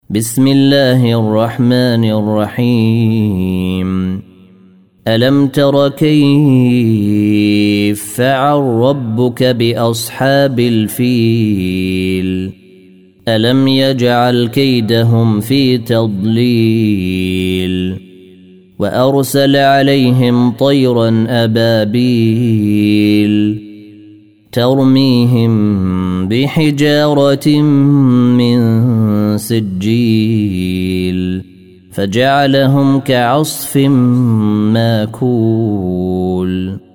بسم الله الرحمن الرحيم ألم تر كيف فعل ربك بأصحاب الفيل ألم يجعل كيدهم في تضليل وأرسل عليهم طيرا أبابيل ترميهم بحجارة من سجيل فجعلهم كعصف ماكول.